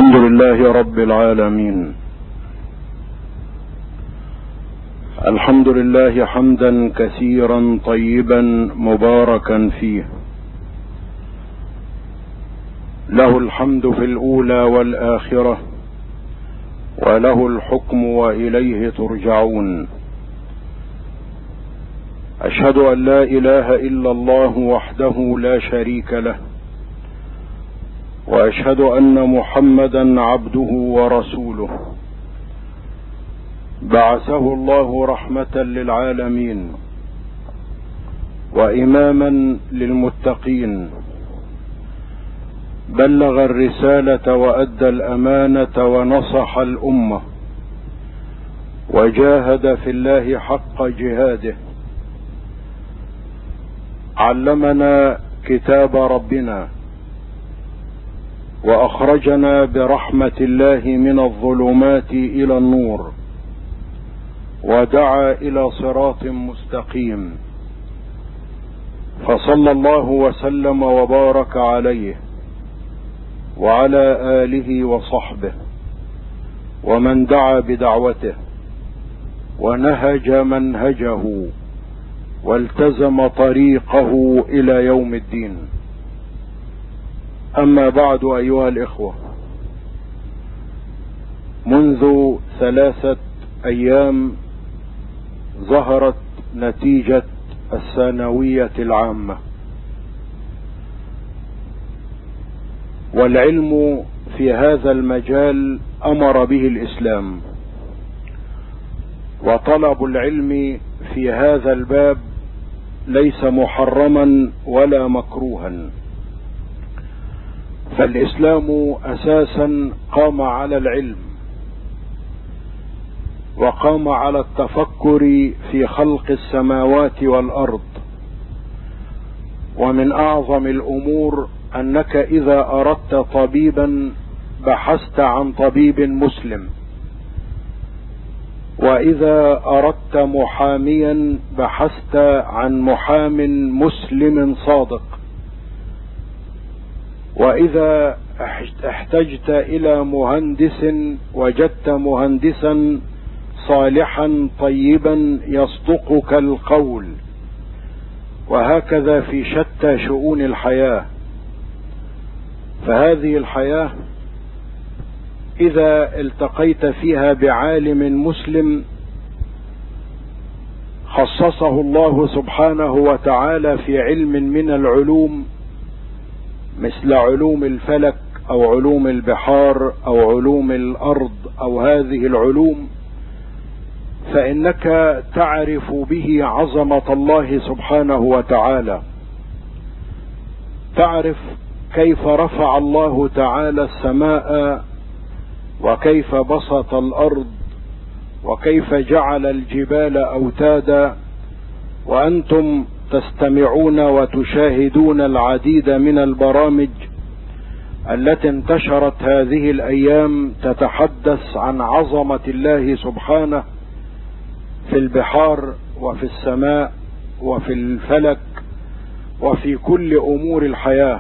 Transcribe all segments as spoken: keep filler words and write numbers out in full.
الحمد لله رب العالمين. الحمد لله حمدا كثيرا طيبا مباركا فيه، له الحمد في الأولى والآخرة، وله الحكم وإليه ترجعون. أشهد أن لا إله إلا الله وحده لا شريك له، وأشهد أن محمدا عبده ورسوله، بعثه الله رحمة للعالمين وإماما للمتقين، بلغ الرسالة وأدى الأمانة ونصح الأمة، وجاهد في الله حق جهاده، علمنا كتاب ربنا، وأخرجنا برحمة الله من الظلمات إلى النور، ودعا إلى صراط مستقيم، فصلى الله وسلم وبارك عليه وعلى آله وصحبه ومن دعا بدعوته ونهج منهجه والتزم طريقه إلى يوم الدين. أما بعد، أيها الإخوة، منذ ثلاثة أيام ظهرت نتيجة الثانوية العامة، والعلم في هذا المجال أمر به الإسلام، وطلب العلم في هذا الباب ليس محرما ولا مكروها، فالإسلام أساسا قام على العلم، وقام على التفكر في خلق السماوات والأرض. ومن أعظم الأمور أنك إذا أردت طبيبا بحثت عن طبيب مسلم، وإذا أردت محاميا بحثت عن محام مسلم صادق، وإذا احتجت إلى مهندس وجدت مهندسا صالحا طيبا يصدقك القول، وهكذا في شتى شؤون الحياة. فهذه الحياة إذا التقيت فيها بعالم مسلم خصصه الله سبحانه وتعالى في علم من العلوم، مثل علوم الفلك أو علوم البحار أو علوم الأرض أو هذه العلوم، فإنك تعرف به عظمة الله سبحانه وتعالى، تعرف كيف رفع الله تعالى السماء، وكيف بسط الأرض، وكيف جعل الجبال أوتادا. وأنتم تستمعون وتشاهدون العديد من البرامج التي انتشرت هذه الأيام تتحدث عن عظمة الله سبحانه في البحار وفي السماء وفي الفلك وفي كل أمور الحياة.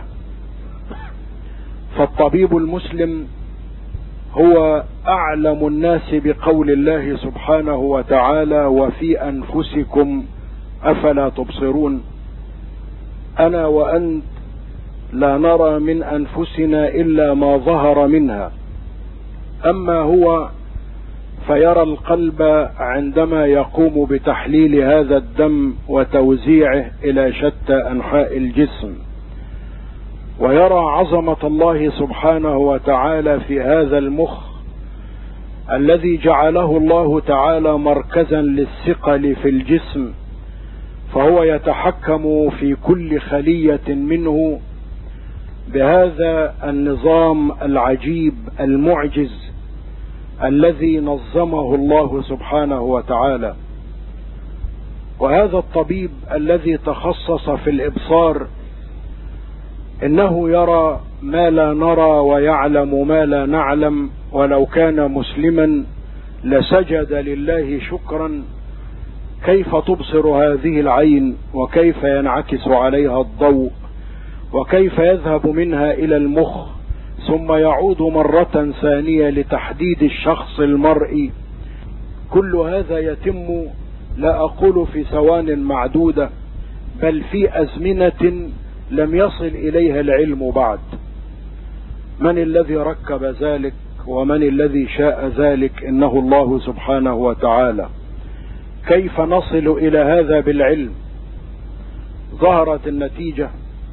فالطبيب المسلم هو أعلم الناس بقول الله سبحانه وتعالى: وفي أنفسكم أفلا تبصرون. أنا وأنت لا نرى من أنفسنا إلا ما ظهر منها، أما هو فيرى القلب عندما يقوم بتحليل هذا الدم وتوزيعه إلى شتى أنحاء الجسم، ويرى عظمة الله سبحانه وتعالى في هذا المخ الذي جعله الله تعالى مركزا للثقل في الجسم، فهو يتحكم في كل خلية منه بهذا النظام العجيب المعجز الذي نظمه الله سبحانه وتعالى. وهذا الطبيب الذي تخصص في الإبصار إنه يرى ما لا نرى ويعلم ما لا نعلم، ولو كان مسلما لسجد لله شكرا. كيف تبصر هذه العين، وكيف ينعكس عليها الضوء، وكيف يذهب منها إلى المخ ثم يعود مرة ثانية لتحديد الشخص المرئي، كل هذا يتم لا أقول في ثوان معدودة، بل في أزمنة لم يصل إليها العلم بعد. من الذي ركب ذلك ومن الذي شاء ذلك؟ إنه الله سبحانه وتعالى. كيف نصل إلى هذا بالعلم؟ ظهرت النتيجة،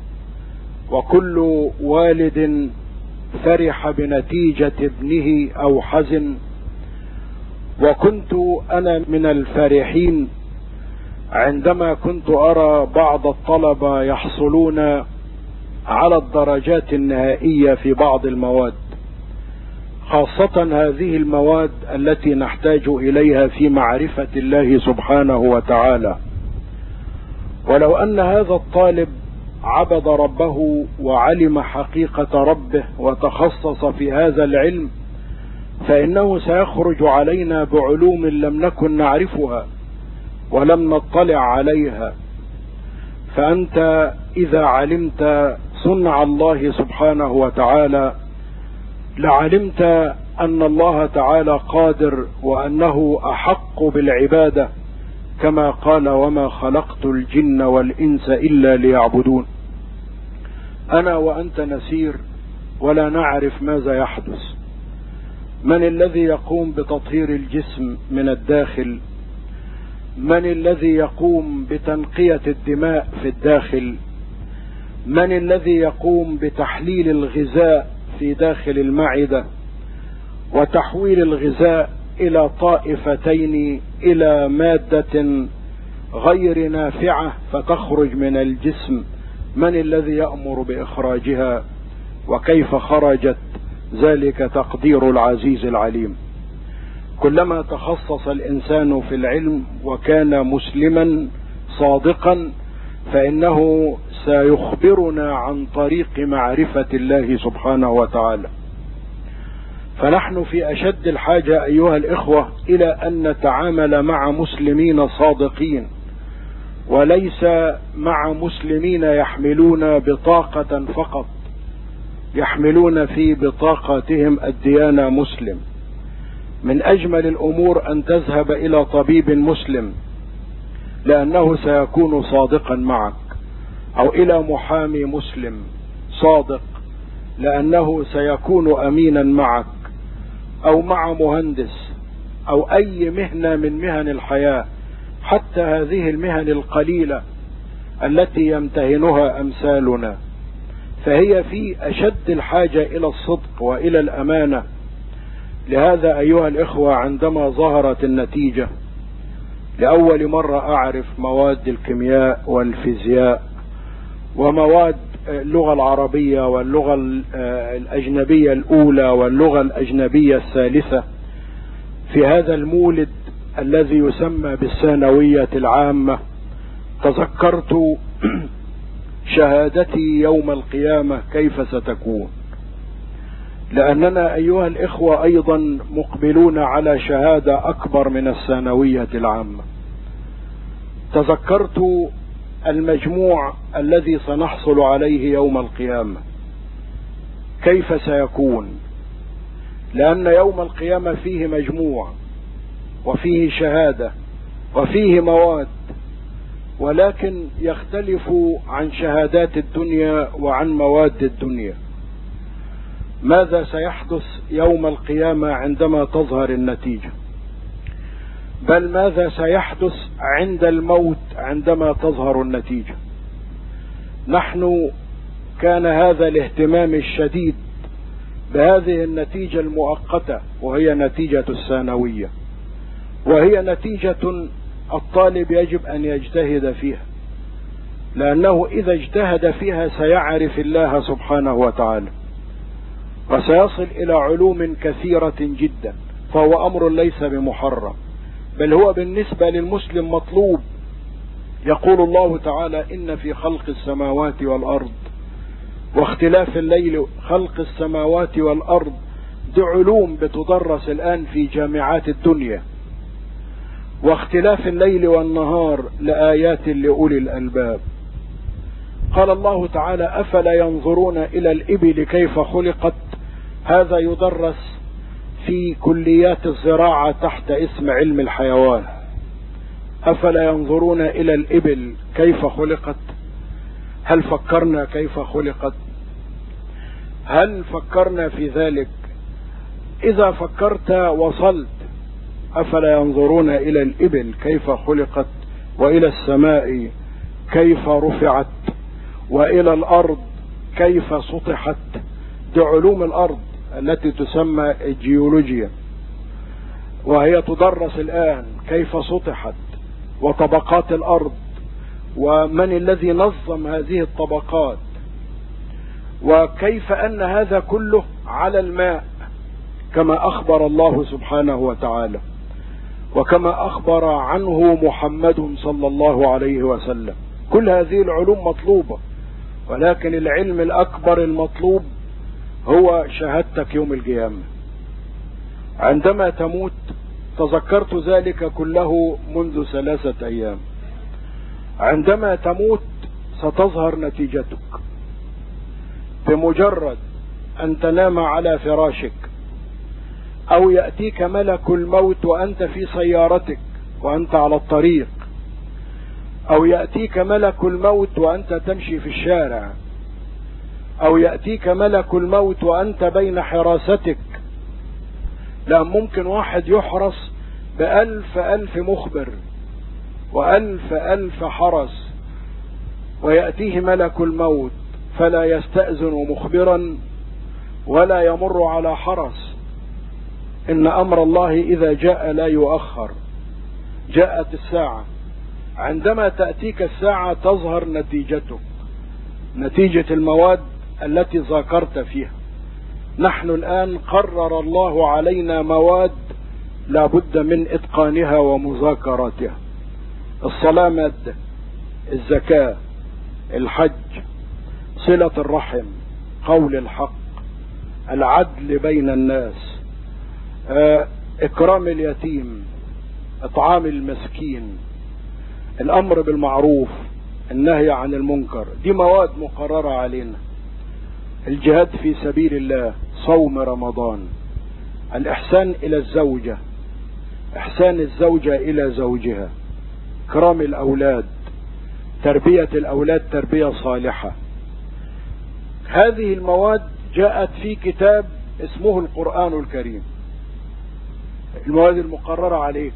وكل والد فرح بنتيجة ابنه أو حزن، وكنت أنا من الفرحين عندما كنت أرى بعض الطلبة يحصلون على الدرجات النهائية في بعض المواد، خاصة هذه المواد التي نحتاج إليها في معرفة الله سبحانه وتعالى. ولو أن هذا الطالب عبد ربه وعلم حقيقة ربه وتخصص في هذا العلم، فإنه سيخرج علينا بعلوم لم نكن نعرفها ولم نطلع عليها. فأنت إذا علمت صنع الله سبحانه وتعالى لعلمت أن الله تعالى قادر وأنه أحق بالعبادة، كما قال: وما خلقت الجن والإنس إلا ليعبدون. أنا وأنت نسير ولا نعرف ماذا يحدث. من الذي يقوم بتطهير الجسم من الداخل؟ من الذي يقوم بتنقية الدماء في الداخل؟ من الذي يقوم بتحليل الغذاء في داخل المعدة وتحويل الغذاء إلى طائفتين إلى مادة غير نافعة فتخرج من الجسم؟ من الذي يأمر بإخراجها؟ وكيف خرجت؟ ذلك تقدير العزيز العليم. كلما تخصص الإنسان في العلم وكان مسلما صادقا فإنه سيخبرنا عن طريق معرفة الله سبحانه وتعالى. فنحن في أشد الحاجة أيها الإخوة إلى أن نتعامل مع مسلمين صادقين، وليس مع مسلمين يحملون بطاقة فقط، يحملون في بطاقتهم الديانة مسلم. من أجمل الأمور أن تذهب إلى طبيب مسلم لأنه سيكون صادقا معك، أو إلى محامي مسلم صادق لأنه سيكون أمينا معك، أو مع مهندس، أو أي مهنة من مهن الحياة، حتى هذه المهن القليلة التي يمتهنها أمثالنا، فهي في أشد الحاجة إلى الصدق وإلى الأمانة. لهذا أيها الإخوة عندما ظهرت النتيجة لأول مرة أعرف مواد الكيمياء والفيزياء ومواد اللغة العربية واللغة الأجنبية الأولى واللغة الأجنبية الثالثة في هذا المولد الذي يسمى بالثانوية العامة، تذكرت شهادتي يوم القيامة كيف ستكون، لأننا أيها الإخوة أيضا مقبلون على شهادة أكبر من الثانوية العامة. تذكرت المجموع الذي سنحصل عليه يوم القيامة كيف سيكون، لأن يوم القيامة فيه مجموع وفيه شهادة وفيه مواد، ولكن يختلف عن شهادات الدنيا وعن مواد الدنيا. ماذا سيحدث يوم القيامة عندما تظهر النتيجة؟ بل ماذا سيحدث عند الموت عندما تظهر النتيجة؟ نحن كان هذا الاهتمام الشديد بهذه النتيجة المؤقتة، وهي نتيجة الثانوية، وهي نتيجة الطالب يجب أن يجتهد فيها، لأنه إذا اجتهد فيها سيعرف الله سبحانه وتعالى وسيصل إلى علوم كثيرة جدا، فهو أمر ليس بمحرم، بل هو بالنسبة للمسلم مطلوب. يقول الله تعالى: إن في خلق السماوات والأرض واختلاف الليل، خلق السماوات والأرض دي علوم بتدرس الآن في جامعات الدنيا، واختلاف الليل والنهار لآيات لأولي الألباب. قال الله تعالى: أفلا ينظرون إلى الإبل كيف خلقت هذا يدرس في كليات الزراعة تحت اسم علم الحيوان. أفلا ينظرون إلى الإبل كيف خلقت؟ هل فكرنا كيف خلقت؟ هل فكرنا في ذلك؟ إذا فكرت وصلت. أفلا ينظرون إلى الإبل كيف خلقت، وإلى السماء كيف رفعت، وإلى الأرض كيف سطحت. دي علوم الأرض التي تسمى الجيولوجيا، وهي تدرس الآن كيف سطحت وطبقات الأرض، ومن الذي نظم هذه الطبقات، وكيف أن هذا كله على الماء كما أخبر الله سبحانه وتعالى، وكما أخبر عنه محمد صلى الله عليه وسلم. كل هذه العلوم مطلوبة، ولكن العلم الأكبر المطلوب هو شهادتك يوم القيامة. عندما تموت، تذكرت ذلك كله منذ ثلاثة أيام، عندما تموت ستظهر نتيجتك. بمجرد أن تنام على فراشك، أو يأتيك ملك الموت وأنت في سيارتك وأنت على الطريق، أو يأتيك ملك الموت وأنت تمشي في الشارع، أو يأتيك ملك الموت وأنت بين حراستك. لا، ممكن واحد يحرس بألف ألف مخبر وألف ألف حرس، ويأتيه ملك الموت فلا يستأذن مخبرا ولا يمر على حرس. إن أمر الله إذا جاء لا يؤخر. جاءت الساعة، عندما تأتيك الساعة تظهر نتيجتك، نتيجة المواد التي ذاكرت فيها. نحن الآن قرر الله علينا مواد لا بد من إتقانها ومذاكرتها. الصلاة مادة، الزكاة، الحج، صلة الرحم، قول الحق، العدل بين الناس، إكرام اليتيم، إطعام المسكين، الأمر بالمعروف، النهي عن المنكر. دي مواد مقررة علينا. الجهاد في سبيل الله، صوم رمضان، الإحسان إلى الزوجة، إحسان الزوجة إلى زوجها، إكرام الأولاد، تربية الأولاد تربية صالحة. هذه المواد جاءت في كتاب اسمه القرآن الكريم، المواد المقررة عليك،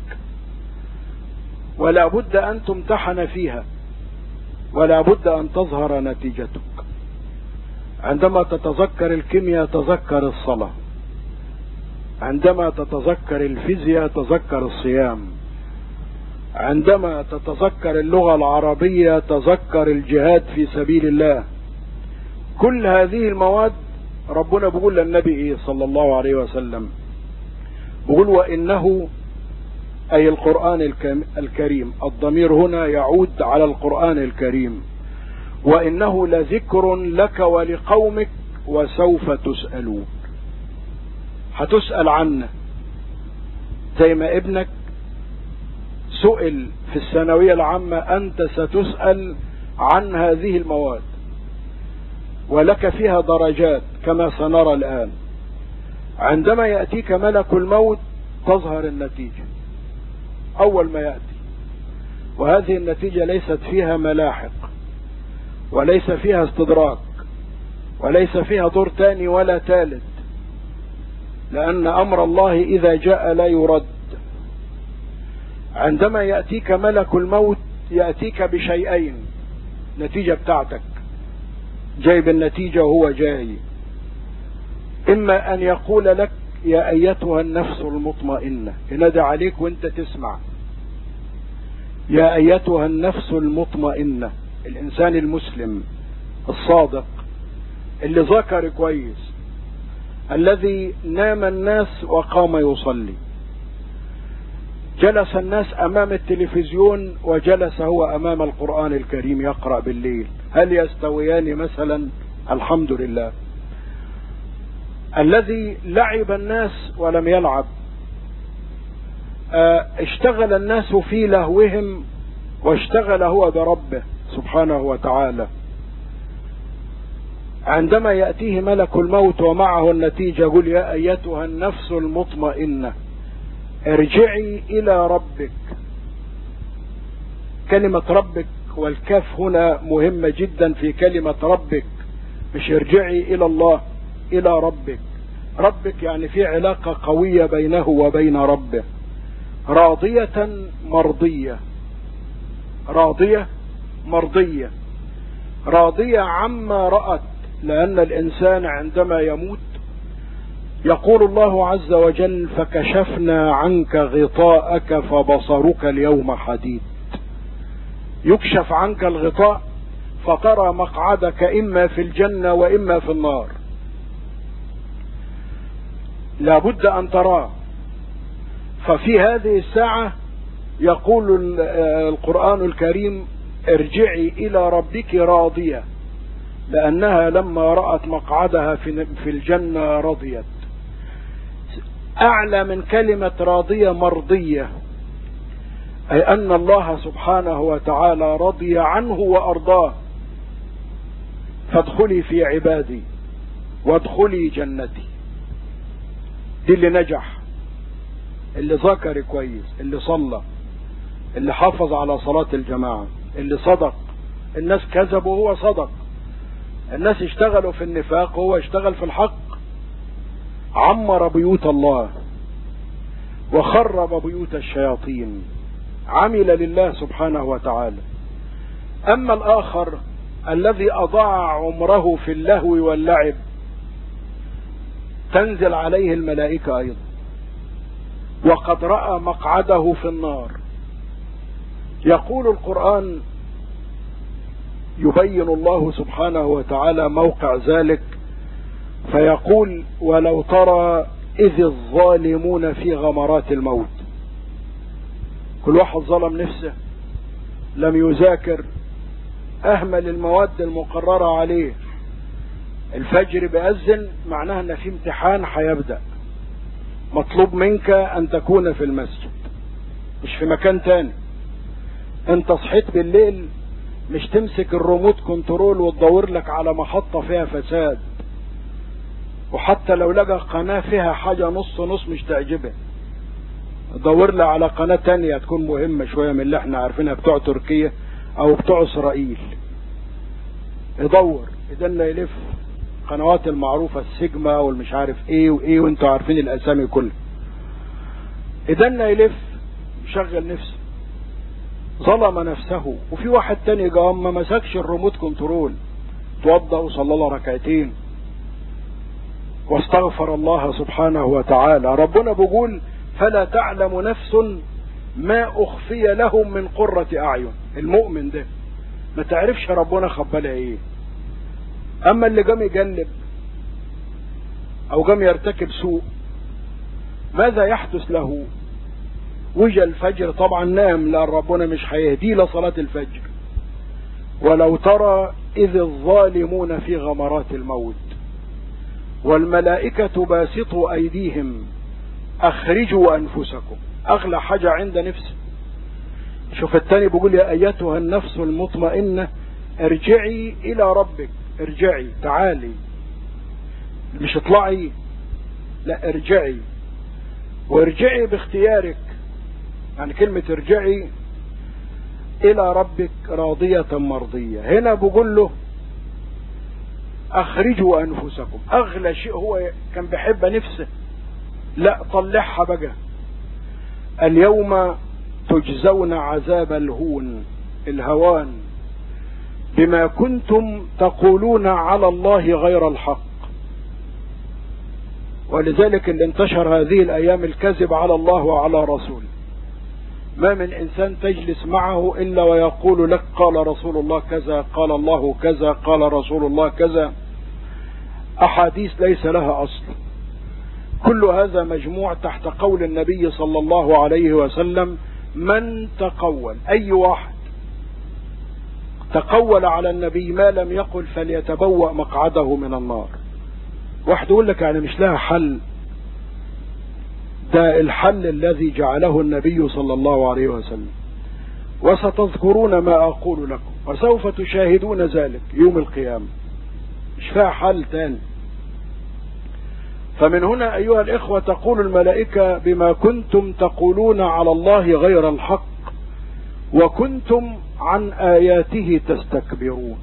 ولا بد أن تمتحن فيها، ولا بد أن تظهر نتيجتك. عندما تتذكر الكيمياء تذكر الصلاة، عندما تتذكر الفيزياء تذكر الصيام، عندما تتذكر اللغة العربية تذكر الجهاد في سبيل الله. كل هذه المواد ربنا بيقول للنبي صلى الله عليه وسلم، بيقول وإنه أي القرآن الكريم، الضمير هنا يعود على القرآن الكريم، وإنه لذكر لك ولقومك وسوف تسألون. هتسأل عنه زي ما ابنك سئل في الثانوية العامة، أنت ستسأل عن هذه المواد، ولك فيها درجات كما سنرى الآن. عندما يأتيك ملك الموت تظهر النتيجة أول ما يأتي، وهذه النتيجة ليست فيها ملاحق، وليس فيها استدراك، وليس فيها دور تاني ولا ثالث، لأن أمر الله إذا جاء لا يرد. عندما يأتيك ملك الموت يأتيك بشيئين، نتيجة بتاعتك، جايب النتيجة وهو جاي. إما أن يقول لك يا أيتها النفس المطمئنة، ينادي عليك وانت تسمع، يا أيتها النفس المطمئنة. الإنسان المسلم الصادق اللي ذكر كويس، الذي نام الناس وقام يصلي، جلس الناس أمام التلفزيون وجلس هو أمام القرآن الكريم يقرأ بالليل، هل يستويان مثلا؟ الحمد لله. الذي لعب الناس ولم يلعب، اشتغل الناس في لهوهم واشتغل هو بربه سبحانه وتعالى. عندما يأتيه ملك الموت ومعه النتيجة يقول يا أيتها النفس المطمئنة ارجعي إلى ربك. كلمة ربك والكاف هنا مهمة جدا في كلمة ربك، مش ارجعي إلى الله، إلى ربك. ربك يعني في علاقة قوية بينه وبين ربه. راضية مرضية، راضية مرضية، راضية عما رأت، لأن الإنسان عندما يموت يقول الله عز وجل فكشفنا عنك غطاءك فبصرك اليوم حديد. يكشف عنك الغطاء فترى مقعدك إما في الجنة وإما في النار، لابد أن تراه. ففي هذه الساعة يقول القرآن الكريم ارجعي إلى ربك راضية، لأنها لما رأت مقعدها في الجنة رضيت. أعلى من كلمة راضية مرضية، أي أن الله سبحانه وتعالى رضي عنه وأرضاه. فادخلي في عبادي وادخلي جنتي. دي اللي نجح، اللي ذكر كويس، اللي صلى، اللي حافظ على صلاة الجماعة، اللي صدق. الناس كذبوا وهو صدق، الناس اشتغلوا في النفاق وهو اشتغل في الحق. عمر بيوت الله وخرب بيوت الشياطين، عمل لله سبحانه وتعالى. أما الآخر الذي أضاع عمره في اللهو واللعب تنزل عليه الملائكة أيضا، وقد رأى مقعده في النار. يقول القرآن يبين الله سبحانه وتعالى موقع ذلك فيقول ولو ترى إذ الظالمون في غمرات الموت. كل واحد ظلم نفسه، لم يذاكر، أهمل المواد المقررة عليه. الفجر بأذن معناها أن في امتحان هيبدأ، مطلوب منك أن تكون في المسجد مش في مكان تاني. أنت صحيت بالليل مش تمسك الريموت كنترول وتدور لك على محطة فيها فساد، وحتى لو لقى قناة فيها حاجة نص نص مش تعجبه دور لي على قناة تانية تكون مهمة شوية من اللي احنا عارفينها بتوع تركيا او بتوع اسرائيل. يدور يدلنا يلف قنوات المعروفة السيجما والمش عارف ايه وايه، وانتوا عارفين الاسامي كلها. يدلنا يلف يشغل نفسه، ظلم نفسه. وفي واحد تاني قام ما مسكش الريموت كنترول، توضأ وصلى الله ركعتين واستغفر الله سبحانه وتعالى. ربنا بيقول فلا تعلم نفس ما أخفي لهم من قرة أعين. المؤمن ده ما تعرفش ربنا خبالها ايه. اما اللي قام يجلب او قام يرتكب سوء ماذا يحدث له؟ وجه الفجر طبعا نام، لأن ربنا مش هيهديه لصلاة الفجر. ولو ترى إذ الظالمون في غمرات الموت والملائكة باسطوا أيديهم أخرجوا أنفسكم. أغلى حاجة عند نفسه. شوف التاني بيقول يا أيتها النفس المطمئنة ارجعي إلى ربك. ارجعي، تعالي، مش اطلعي، لا ارجعي، وارجعي باختيارك. يعني كلمة ارجعي إلى ربك راضية مرضية. هنا بيقول له أخرجوا أنفسكم. أغلى شيء هو كان بيحب نفسه، لا طلعها بقى. اليوم تجزون عذاب الهون، الهوان، بما كنتم تقولون على الله غير الحق. ولذلك اللي انتشر هذه الأيام الكذب على الله وعلى رسوله. ما من إنسان تجلس معه إلا ويقول لك قال رسول الله كذا، قال الله كذا، قال رسول الله كذا، أحاديث ليس لها أصل. كل هذا مجموع تحت قول النبي صلى الله عليه وسلم من تقول. أي واحد تقول على النبي ما لم يقل فليتبوأ مقعده من النار. واحد يقول لك يعني مش لها حل. ده الحل الذي جعله النبي صلى الله عليه وسلم. وستذكرون ما أقول لكم وسوف تشاهدون ذلك يوم القيامة. مش فيها حل تاني. فمن هنا أيها الإخوة تقول الملائكة بما كنتم تقولون على الله غير الحق وكنتم عن آياته تستكبرون.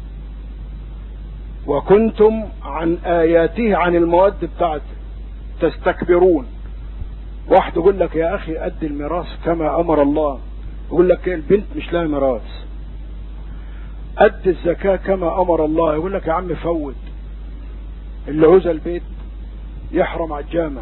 وكنتم عن آياته، عن المواد بتاعته تستكبرون. واحد يقول لك يا أخي أد الميراث كما أمر الله، يقول لك البنت مش لها ميراث. أد الزكاة كما أمر الله، يقول لك يا عم فوت، اللي عوز البيت يحرم على الجامع.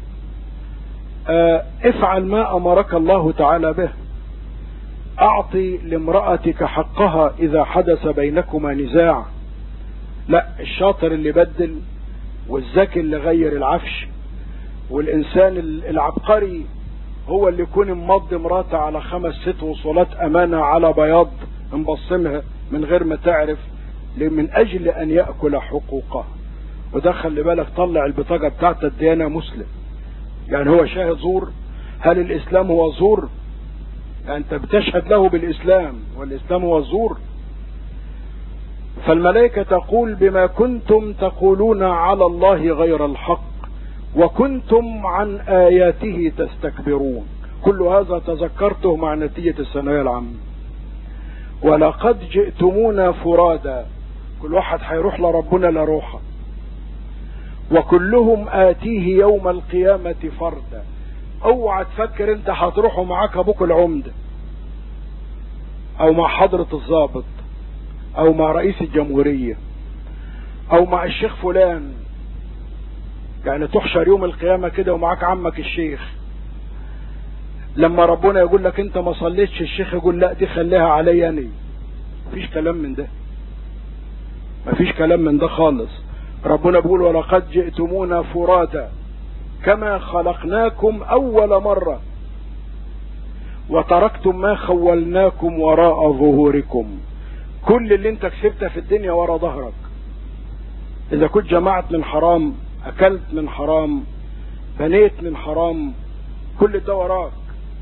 اه افعل ما أمرك الله تعالى به. أعطي لامرأتك حقها إذا حدث بينكما نزاع. لا، الشاطر اللي بدل، والذكي اللي غير العفش، والإنسان العبقري هو اللي يكون مضي مراته على خمس ست وصولات أمانة على بياض مبصمها من غير ما تعرف، من أجل أن يأكل حقوقها. وده خلي بالك، طلع البطاقة بتاعت الديانة مسلم، يعني هو شاهد زور. هل الإسلام هو زور؟ يعني أنت بتشهد له بالإسلام، والإسلام هو الزور. فالملائكة تقول بما كنتم تقولون على الله غير الحق وكنتم عن آياته تستكبرون. كل هذا تذكرته مع نتيجة الثانوية العامة. ولقد جئتمونا فرادا، كل واحد هيروح لربنا لروحه. وكلهم آتيه يوم القيامة فردا. اوعى تفكر انت هتروحوا معاك ابوك العمدة، او مع حضرة الضابط، او مع رئيس الجمهورية، او مع الشيخ فلان. يعني تحشر يوم القيامة كده ومعاك عمك الشيخ. لما ربنا يقول لك انت ما صليتش، الشيخ يقول لا دي خليها عليا انا. مفيش كلام من ده، مفيش كلام من ده خالص. ربنا بيقول ولقد جئتمونا فرادا كما خلقناكم اول مرة وتركتم ما خولناكم وراء ظهوركم. كل اللي انت كسبته في الدنيا ورا ظهرك. اذا كنت جمعت من حرام، اكلت من حرام، بنيت من حرام، كل ده وراك.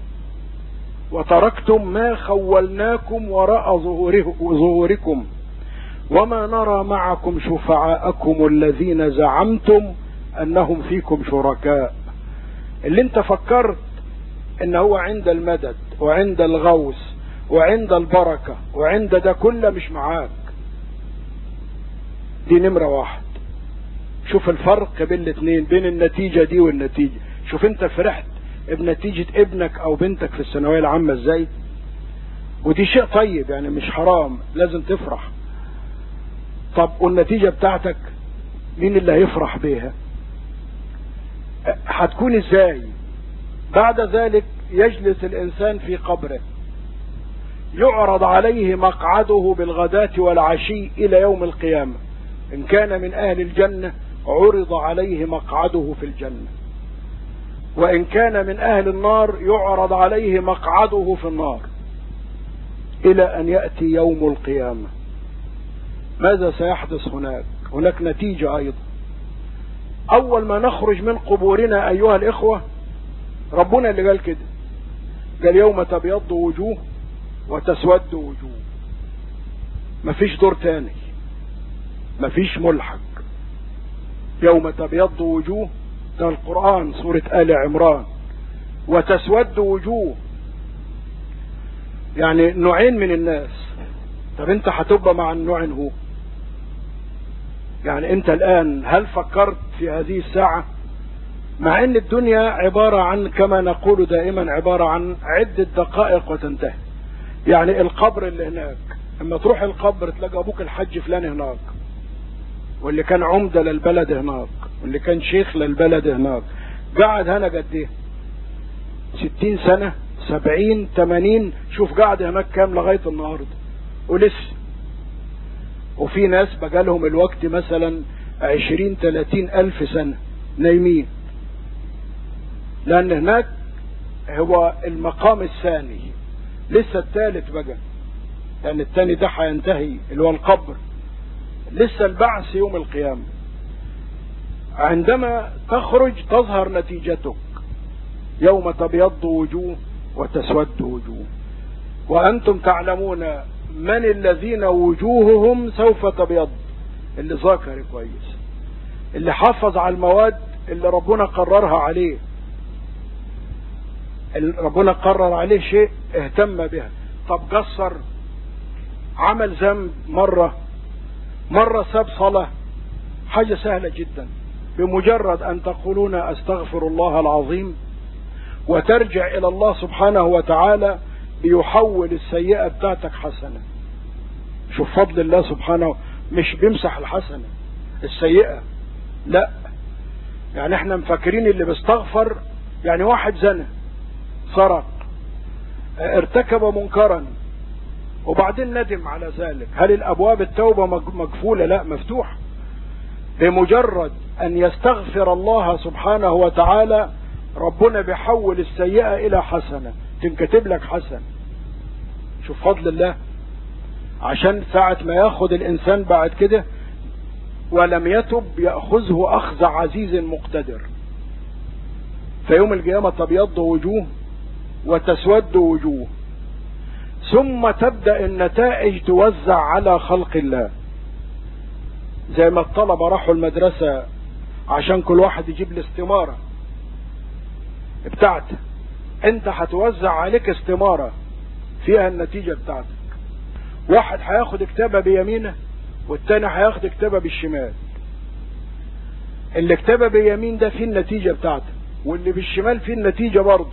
وتركتم ما خولناكم وراء ظهوركم وما نرى معكم شفعاءكم الذين زعمتم انهم فيكم شركاء. اللي انت فكرت ان هو عند المدد وعند الغوث وعند البركة وعند ده كله مش معاك. دي نمرة واحد. شوف الفرق بين الاثنين، بين النتيجة دي والنتيجة. شوف انت فرحت بنتيجة ابنك او بنتك في الثانوية العامة ازاي. ودي شيء طيب، يعني مش حرام، لازم تفرح. طب والنتيجة بتاعتك مين اللي هيفرح بيها؟ هتكون ازاي؟ بعد ذلك يجلس الانسان في قبره، يعرض عليه مقعده بالغداة والعشي الى يوم القيامة. ان كان من اهل الجنة عرض عليه مقعده في الجنة، وان كان من اهل النار يعرض عليه مقعده في النار، الى ان يأتي يوم القيامة. ماذا سيحدث هناك؟ هناك نتيجة ايضا. اول ما نخرج من قبورنا ايها الاخوة، ربنا اللي قال كده، قال يوم تبيض وجوه وتسود وجوه. مفيش دور تاني، مفيش ملحق. يوم تبيض وجوه، ده القرآن سورة آل عمران. وتسود وجوه، يعني نوعين من الناس. طب انت هتبقى مع النوع هو؟ يعني انت الان هل فكرت في هذه الساعة؟ مع ان الدنيا عبارة عن، كما نقول دائما، عبارة عن عدة دقائق وتنتهي. يعني القبر اللي هناك، اما تروح القبر تلاقي ابوك الحج فلان هناك، واللي كان عمدة للبلد هناك، واللي كان شيخ للبلد هناك، قاعد هنا قد ايه؟ ستين سنة، سبعين، تمانين. شوف قاعد هناك كام لغاية النهاردة ولسه. وفي ناس بقالهم الوقت مثلا عشرين تلاتين الف سنة نايمين، لان هناك هو المقام الثاني، لسه الثالث بقى، لان الثاني ده هينتهي اللي هو القبر. لسه البعث يوم القيامة. عندما تخرج تظهر نتيجتك، يوم تبيض وجوه وتسود وجوه. وأنتم تعلمون من الذين وجوههم سوف تبيض اللي ذاكر كويس، اللي حافظ على المواد اللي ربنا قررها عليه، اللي ربنا قرر عليه شيء اهتم بها. طب قصر، عمل ذنب مرة مرة ساب صلاة، حاجة سهلة جدا، بمجرد أن تقولون أستغفر الله العظيم وترجع إلى الله سبحانه وتعالى بيحول السيئة بتاعتك حسنة. شوف فضل الله سبحانه، مش بيمسح الحسنة السيئة، لا. يعني احنا مفكرين اللي بيستغفر يعني واحد زنى، سرق، ارتكب منكرا وبعدين ندم على ذلك، هل الابواب التوبة مقفولة؟ لا، مفتوحة. بمجرد ان يستغفر الله سبحانه وتعالى ربنا بيحول السيئة الى حسنة، تنكتب لك حسنة. شوف فضل الله، عشان ساعة ما ياخد الانسان بعد كده ولم يتب يأخذه اخذ عزيز مقتدر، فيوم القيامة تبيض وجوه وتسود وجوه، ثم تبدأ النتائج توزع على خلق الله. زي ما الطلبة راحوا المدرسة عشان كل واحد يجيب الاستمارة بتاعته، انت هتوزع عليك استمارة فيها النتيجة بتاعتك. واحد هياخد كتابة بيمينه والتاني هياخد كتابة بالشمال. اللي كتابة بيمين ده فيه النتيجة بتاعته، واللي بالشمال فيه النتيجة برضه.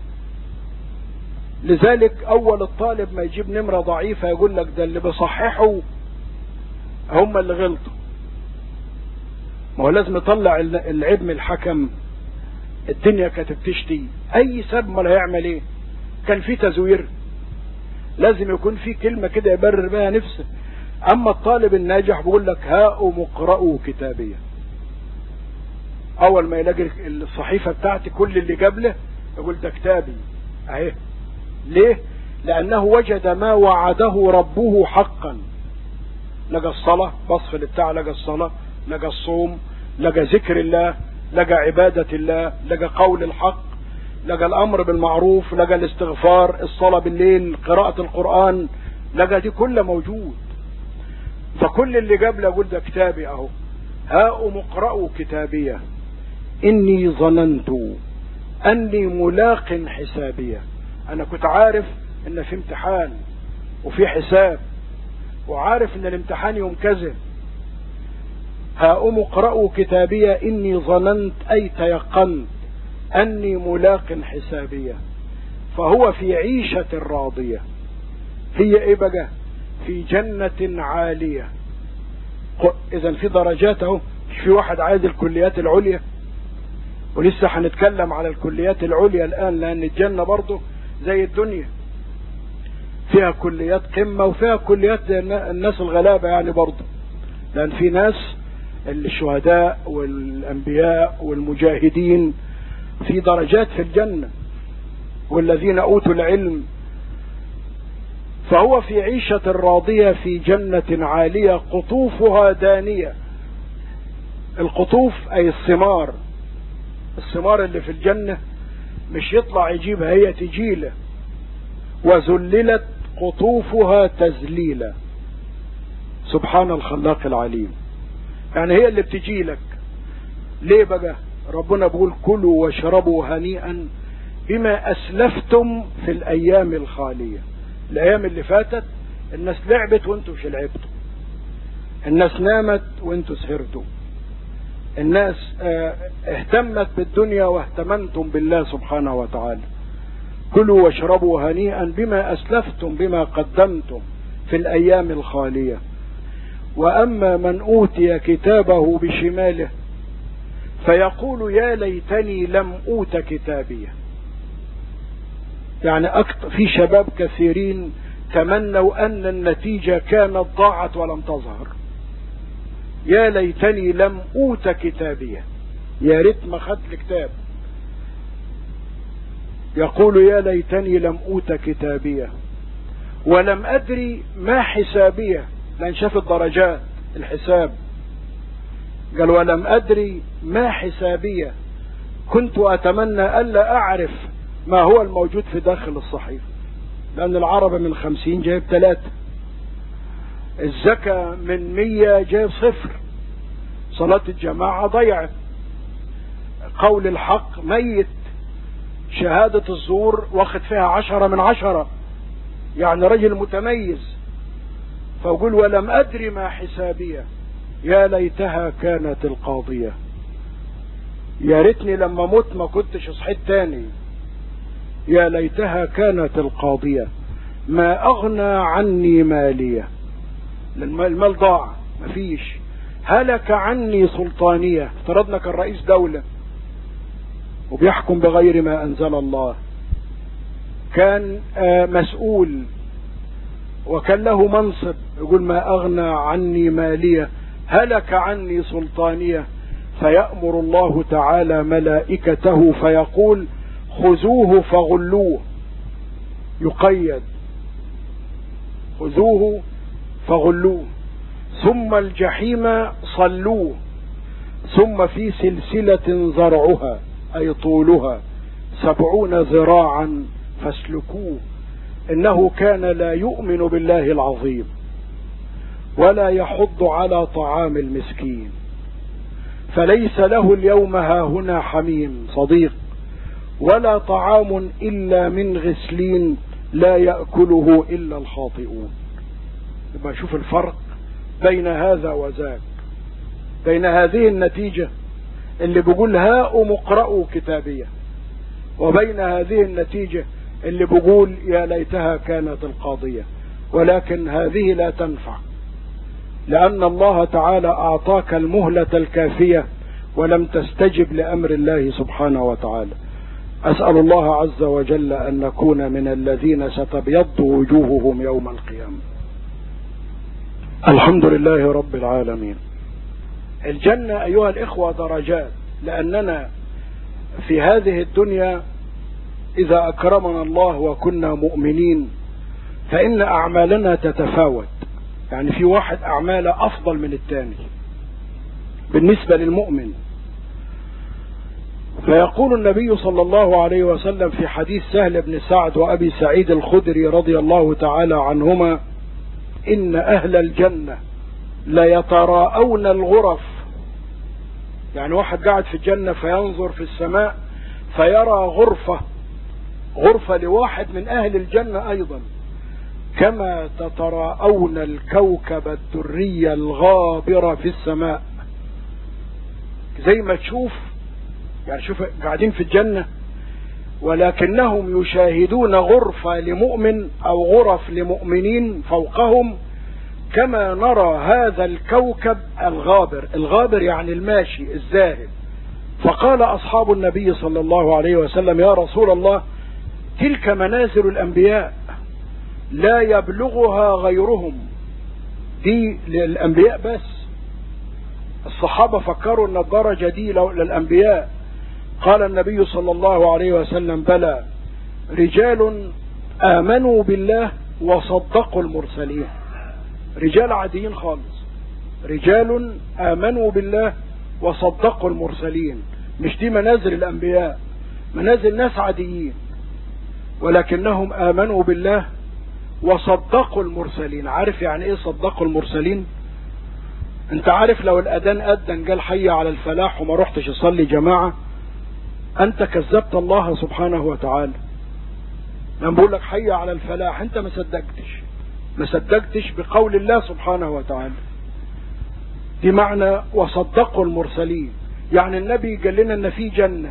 لذلك اول الطالب ما يجيب نمرة ضعيفة يقول لك ده اللي بصححوا هم اللي غلطوا. ما هو لازم يطلع العيب من الحكم. الدنيا كانت بتشتي، اي سب ما هيعمل ايه؟ كان في تزوير، لازم يكون في كلمة كده يبرر بها نفسه. اما الطالب الناجح بيقول لك هاؤم اقرأوا كتابية، اول ما يلاقي الصحيفة بتاعتي كل اللي قبله يقول ده كتابي اهي. ليه؟ لانه وجد ما وعده ربه حقا. لقى الصلاة، بص في بتاع، لقى الصلاة، لقى الصوم، لقى ذكر الله، لقى عبادة الله، لقى قول الحق، لقى الامر بالمعروف، لقى الاستغفار، الصلاة بالليل، قراءة القرآن، لقى دي كلها موجود. فكل اللي قبل يقول ده كتابي اهو. هاؤم اقرأوا كتابية اني ظننت اني ملاق حسابية. انا كنت عارف ان في امتحان وفي حساب، وعارف ان الامتحان يوم كذا. هاؤم اقرأوا كتابية اني ظننت اي تيقنت اني ملاق حسابية. فهو في عيشة راضية. هي ايه بقى؟ في جنة عالية. اذا في درجات اهو. في واحد عايز الكليات العليا، ولسه هنتكلم على الكليات العليا الان، لان الجنة برضه زي الدنيا فيها كليات قمة وفيها كليات الناس الغلابة يعني برضه، لان في ناس الشهداء والانبياء والمجاهدين في درجات في الجنة، والذين اوتوا العلم. فهو في عيشة راضية في جنة عالية قطوفها دانية. القطوف اي الثمار. الثمار اللي في الجنة مش يطلع يجيبها، هي تجيله. وذللت قطوفها تذليلا. سبحان الخلاق العليم. يعني هي اللي بتجيلك. ليه بقى؟ ربنا بيقول كلوا واشربوا هنيئا بما اسلفتم في الايام الخالية. الايام اللي فاتت الناس لعبت وانتوا مش لعبتوا، الناس نامت وانتوا سهرتوا، الناس اه اهتمت بالدنيا واهتمنتم بالله سبحانه وتعالى. كلوا واشربوا هنيئا بما اسلفتم بما قدمتم في الايام الخالية. واما من اوتي كتابه بشماله فيقول يا ليتني لم اوت كتابيه. يعني أكتر في شباب كثيرين تمنوا ان النتيجة كانت ضاعت ولم تظهر. يا ليتني لم اوت كتابيه، يا ريت ما خدت الكتاب. يقول يا ليتني لم اوت كتابيه ولم ادري ما حسابيه، لان شاف الدرجات الحساب. قال ولم ادري ما حسابيه، كنت اتمنى الا اعرف ما هو الموجود في داخل الصحيفة، لان العربة من خمسين جايب ثلاثة. الزكاة من مية جاي صفر، صلاة الجماعة ضيعت، قول الحق ميت، شهادة الزور واخد فيها عشرة من عشرة، يعني رجل متميز. فأقول ولم أدري ما حسابية، يا ليتها كانت القاضية، يا ريتني لما موت ما كنتش صحيت تاني، يا ليتها كانت القاضية ما أغنى عني مالية، المال ضاع مفيش، هلك عني سلطانية، افترضنا كان رئيس دولة وبيحكم بغير ما أنزل الله، كان مسؤول وكان له منصب، يقول ما أغنى عني مالية هلك عني سلطانية، فيأمر الله تعالى ملائكته فيقول خذوه فغلوه، يقيد، خذوه فغلوه، ثم الجحيم صلوه، ثم في سلسلة زرعها أي طولها سبعون ذراعا فاسلكوه، إنه كان لا يؤمن بالله العظيم ولا يحض على طعام المسكين، فليس له اليوم هاهنا حميم صديق ولا طعام إلا من غسلين لا يأكله إلا الخاطئون. يبقى شوف الفرق بين هذا وذاك، بين هذه النتيجة اللي بيقول هاؤم اقرأوا كتابية، وبين هذه النتيجة اللي بيقول يا ليتها كانت القاضية. ولكن هذه لا تنفع، لأن الله تعالى أعطاك المهلة الكافية ولم تستجب لأمر الله سبحانه وتعالى. أسأل الله عز وجل أن نكون من الذين ستبيض وجوههم يوم القيامة. الحمد لله رب العالمين. الجنة أيها الإخوة درجات، لأننا في هذه الدنيا إذا أكرمنا الله وكنا مؤمنين فإن أعمالنا تتفاوت، يعني في واحد أعماله أفضل من الثاني بالنسبة للمؤمن. فيقول النبي صلى الله عليه وسلم في حديث سهل بن سعد وأبي سعيد الخدري رضي الله تعالى عنهما إن أهل الجنة ليتراءون الغرف، يعني واحد قاعد في الجنة فينظر في السماء فيرى غرفة غرفة لواحد من أهل الجنة أيضا، كما تتراءون الكوكب الدري الغابر في السماء، زي ما تشوف يعني شوف قاعدين في الجنة ولكنهم يشاهدون غرفة لمؤمن أو غرف لمؤمنين فوقهم، كما نرى هذا الكوكب الغابر. الغابر يعني الماشي الزاهد. فقال أصحاب النبي صلى الله عليه وسلم يا رسول الله تلك منازل الأنبياء لا يبلغها غيرهم، دي للأنبياء بس. الصحابة فكروا أن الدرجة دي للأنبياء. قال النبي صلى الله عليه وسلم بلى، رجال آمنوا بالله وصدقوا المرسلين، رجال عاديين خالص، رجال آمنوا بالله وصدقوا المرسلين، مش دي منازل الأنبياء، منازل ناس عاديين ولكنهم آمنوا بالله وصدقوا المرسلين. عارف يعني ايه صدقوا المرسلين؟ انت عارف لو الأذان أذن قال حي على الفلاح وما رحتش اصلي جماعة انت كذبت الله سبحانه وتعالى. لما بقول لك حي على الفلاح انت ما صدقتش ما صدقتش بقول الله سبحانه وتعالى. دي معنى وصدقوا المرسلين، يعني النبي قال لنا ان في جنة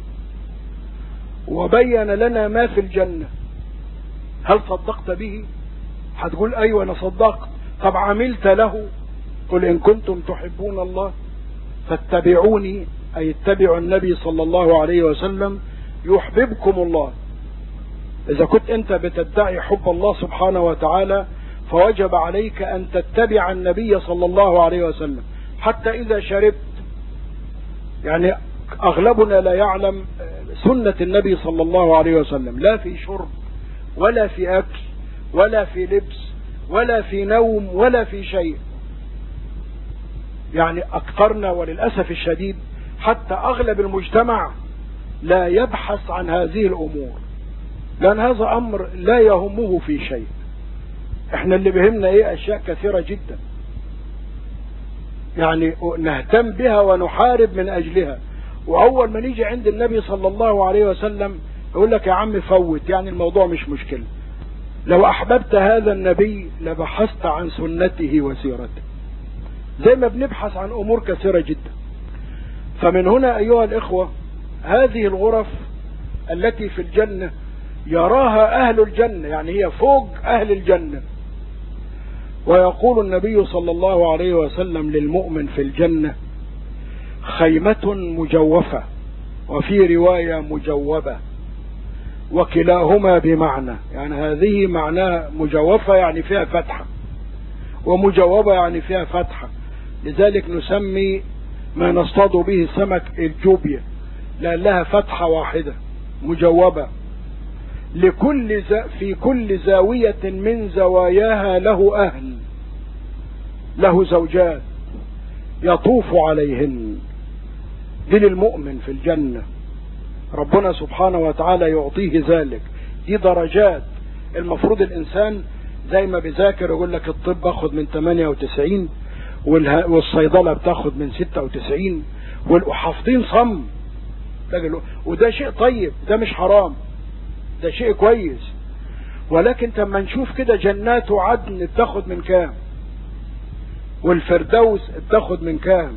وبين لنا ما في الجنة، هل صدقت به؟ هتقول ايوه انا صدقت. طب عملت له؟ قل ان كنتم تحبون الله فاتبعوني، اي اتبعوا النبي صلى الله عليه وسلم يحببكم الله. اذا كنت انت بتدعي حب الله سبحانه وتعالى فوجب عليك ان تتبع النبي صلى الله عليه وسلم. حتى اذا شربت، يعني اغلبنا لا يعلم سنة النبي صلى الله عليه وسلم، لا في شرب ولا في اكل ولا في لبس ولا في نوم ولا في شيء. يعني اكثرنا وللأسف الشديد حتى اغلب المجتمع لا يبحث عن هذه الامور، لان هذا امر لا يهمه في شيء. احنا اللي بهمنا ايه؟ اشياء كثيرة جدا يعني نهتم بها ونحارب من اجلها. واول ما نيجي عند النبي صلى الله عليه وسلم يقول لك يا عم فوت، يعني الموضوع مش مشكلة. لو احببت هذا النبي لبحثت عن سنته وسيرته، زي ما بنبحث عن امور كثيرة جدا. فمن هنا ايها الاخوة، هذه الغرف التي في الجنة يراها اهل الجنة، يعني هي فوق اهل الجنة. ويقول النبي صلى الله عليه وسلم للمؤمن في الجنة: خيمة مجوفة، وفي رواية مجوبة، وكلاهما بمعنى، يعني هذه معناها مجوفة يعني فيها فتحة، ومجوبة يعني فيها فتحة. لذلك نسمي ما نصطاد به السمك الجوبية، لأن لها فتحة واحدة مجوبة. لكل ز... في كل زاوية من زواياها له أهل، له زوجات يطوف عليهن. دي للمؤمن في الجنة، ربنا سبحانه وتعالى يعطيه ذلك. دي درجات. المفروض الإنسان زي ما بيذاكر يقول لك الطب باخد من ثمانية وتسعين، والصيدلة بتاخد من ستة وتسعين، والحافظين صم. وده شيء طيب، ده مش حرام، ده شيء كويس. ولكن لما نشوف كده جنات عدن بتاخد من كام، والفردوس بتاخد من كام،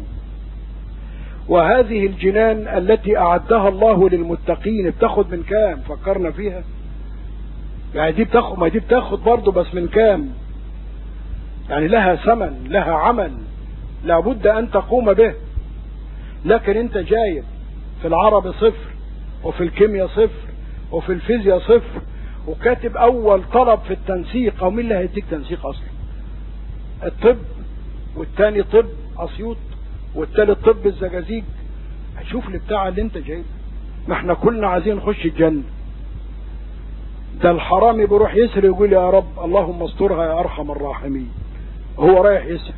وهذه الجنان التي أعدها الله للمتقين بتاخد من كام؟ فكرنا فيها؟ يعني دي بتاخد، ما دي بتاخد برضه، بس من كام؟ يعني لها ثمن، لها عمل لابد أن تقوم به. لكن أنت جايب في العربي صفر، وفي الكيمياء صفر، وفي الفيزياء صفر، وكاتب أول طلب في التنسيق. أو مين اللي هيديك تنسيق أصلا؟ الطب، والتاني طب أسيوط، والتالت طب الزجاجيج. هشوف لي بتاع اللي انت جايبه. ما احنا كلنا عايزين نخش الجنة. ده الحرامي بيروح يسرق يقول يا رب اللهم استرها يا ارحم الراحمين، هو رايح يسرق.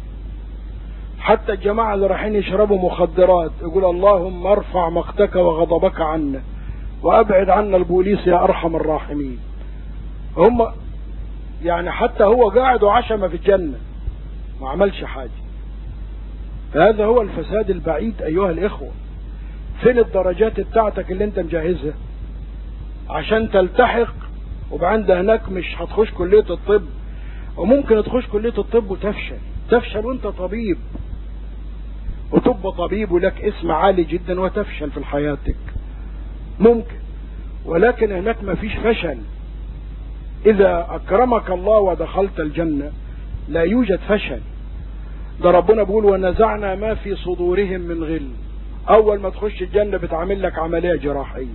حتى الجماعة اللي رايحين يشربوا مخدرات يقول اللهم ارفع مقتك وغضبك عنا، وابعد عنا البوليس يا ارحم الراحمين. هم يعني حتى هو قاعد وعشم في الجنة ما عملش حاجة. هذا هو الفساد البعيد أيها الإخوة. فين الدرجات بتاعتك اللي انت مجهزها عشان تلتحق؟ وبعد هناك مش هتخش كلية الطب، وممكن تخش كلية الطب وتفشل، تفشل وانت طبيب، وتبقى طبيب ولك اسم عالي جدا وتفشل في حياتك ممكن. ولكن هناك ما فيش فشل. إذا أكرمك الله ودخلت الجنة لا يوجد فشل. ده ربنا بيقول ونزعنا ما في صدورهم من غل. اول ما تخش الجنة بتعمل لك عملية جراحية،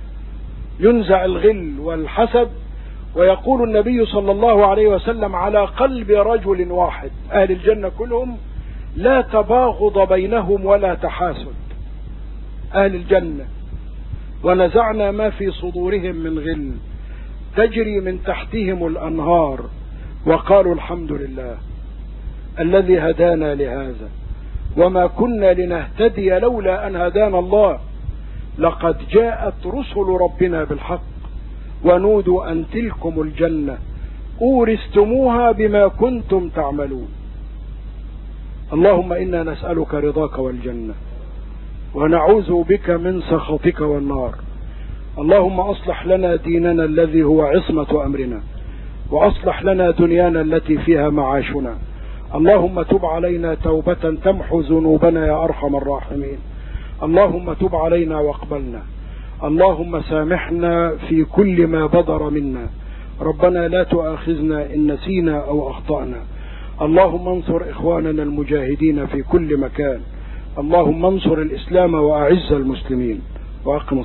ينزع الغل والحسد. ويقول النبي صلى الله عليه وسلم على قلب رجل واحد، اهل الجنة كلهم لا تباغض بينهم ولا تحاسد. اهل الجنة ونزعنا ما في صدورهم من غل تجري من تحتهم الانهار وقالوا الحمد لله الذي هدانا لهذا وما كنا لنهتدي لولا أن هدانا الله لقد جاءت رسل ربنا بالحق ونودوا أن تلكم الجنة أورثتموها بما كنتم تعملون. اللهم إنا نسألك رضاك والجنة ونعوذ بك من سخطك والنار. اللهم أصلح لنا ديننا الذي هو عصمة أمرنا، وأصلح لنا دنيانا التي فيها معاشنا. اللهم تب علينا توبة تمحو ذنوبنا يا أرحم الراحمين. اللهم تب علينا واقبلنا. اللهم سامحنا في كل ما بدر منا. ربنا لا تؤاخذنا إن نسينا أو أخطأنا. اللهم انصر إخواننا المجاهدين في كل مكان. اللهم انصر الإسلام وأعز المسلمين وأقم